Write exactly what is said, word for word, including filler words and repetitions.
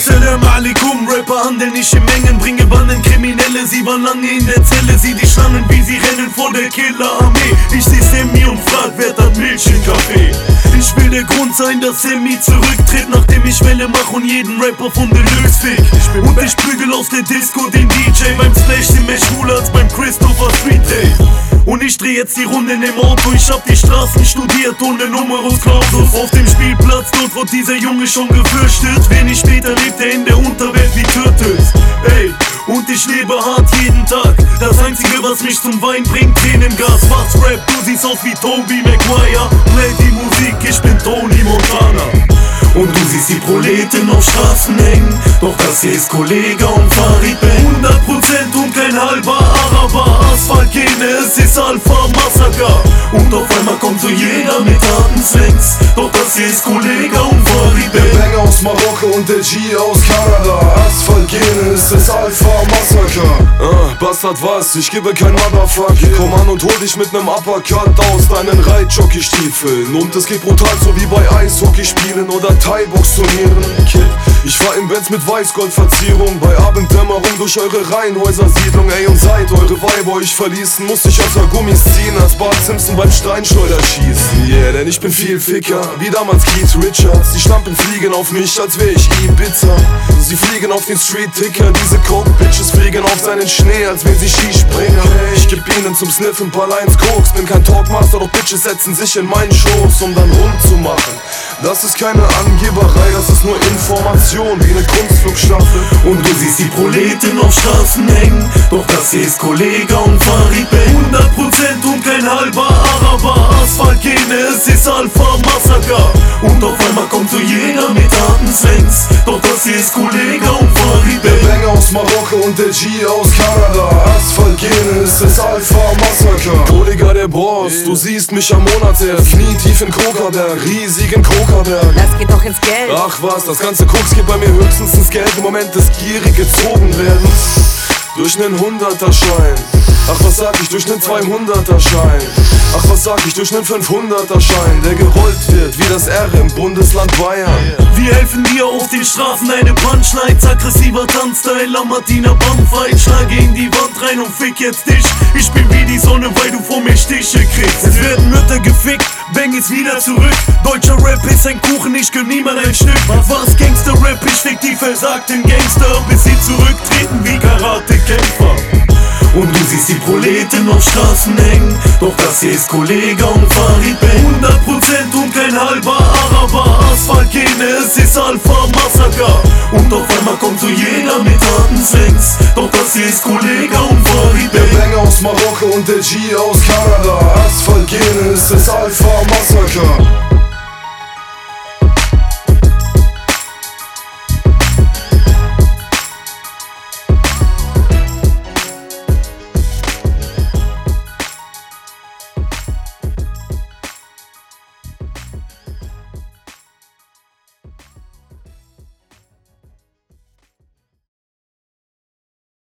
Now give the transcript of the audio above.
Salam alaikum, Rapper handeln nicht in Mengen, bringe Banden Kriminelle, sie waren lange in der Zelle, sieh die Schlangen, wie sie rennen vor der Killerarmee. Ich seh Sammy und frag, wer hat Milch im Kaffee? Ich will der Grund sein, dass Sammy zurücktritt, nachdem ich Welle mach und jeden Rapper von Deluxe fick. Und ich prügel aus der Disco den D J, beim Splash sind mehr schwul als beim Christopher Street Day. Und ich dreh jetzt die Runden im Auto, ich hab die Straßen studiert ohne Numerus Clausus. Auf dem Spielplatz, dort wird dieser Junge schon gefürchtet, wenig später lebt er in der Unterwelt wie Turtles. Ey, und ich lebe hart jeden Tag, das einzige was mich zum Wein bringt, Tränengas. Was Rap, du siehst aus wie Tobey Maguire, play die Musik, ich bin Tony Montana. Und du siehst die Proleten auf Straßen hängen, doch das hier ist Kollega und Farid Bang. hundert Prozent und kein halber Araber, Asphaltgene, es ist Alpha Massaker. Und auf einmal kommt so jeder mit harten Slangs, doch das hier ist Kollega und Farid Bang. Der Bang aus Marokko und der G aus Kanada, Asphaltgene, es ist Alpha Massaker. Ah, Bastard was, ich gebe kein Motherfuck. Komm an und hol dich mit nem Uppercut aus deinen Reitjockey-Stiefeln. Und es geht brutal so wie bei Eishockey spielen oder Thai-Box-Turnieren. Kid, ich fahr im Benz mit Weißgoldverzierung, bei Abenddämmerung durch eure Reihenhäuser-Siedlung. Ey, und seit eure Weiber euch verließen, musste ich außer Gummis ziehen, als Bart Simpson beim Steinschleuder schießen. Yeah, denn ich bin viel Ficker, wie damals Keith Richards. Die Schlampen fliegen auf mich, als wär ich Ibiza. Sie fliegen auf den Street-Ticker, diese Coke-Bitches fliegen auf seinen Schnee, als wären sie Skispringer. Ich geb ihnen zum Sniffen paar Lines Koks, bin kein Talkmaster, doch Bitches setzen sich in meinen Schoß, um dann rumzumachen. Das ist keine Angeberei, das ist nur Information, wie eine Kunstflugstaffel. Und du siehst die Proleten auf Straßen hängen, doch das hier ist Kollega und Farid Bang. hundert Prozent und kein halber Araber, Asphaltgene, es ist Alpha Massaker. Und auf einmal kommt so jeder mit harten Slangs, doch das hier ist Kollega und Farid Bang. Der Bang aus Marokko und der G aus Kanada, Asphaltgene, es ist Alpha Massaker. Kollega der Boss, du siehst mich am Monatserst, knietief in Kokerberg, riesigen Kokerberg. Das geht doch ins Geld. Ach was, das ganze Koks geht bei mir höchstens ins Geld im Moment des gierig gezogen werden. Durch nen Hunderter-Schein. Ach was sag ich, durch nen Zweihunderter-Schein. Ach was sag ich, durch nen Fünfhunderter-Schein, der gerollt wird wie das R im Bundesland Bayern. Wir helfen dir auf den Straßen, eine Punchlines, aggressiver Tanzstyle, Lamartiner Bumpfight. Schlage in die Wand rein und fick jetzt dich. Ich bin wie die Sonne, weil du vor mir Stiche kriegst. Es werden Mütter gefickt, Bang ist wieder zurück. Deutscher Rap ist ein Kuchen, ich gönn niemand ein Stück. Was Gangster-Rap, ich fick die versagten Gangster, bis sie zurücktreten wie Karatekämpfer. Und du siehst die Proleten auf Straßen hängen, doch das hier ist Kollega und Farid Bang. hundert Prozent und kein halber Araber, Asphaltgene, es ist Alpha Massaker. Und auf einmal kommt so jeder mit harten Slangs, doch das hier ist Kollega und Farid Bang. Der Bang aus Marokko und der G aus Kanada, Asphaltgene, es ist Alpha Massaker.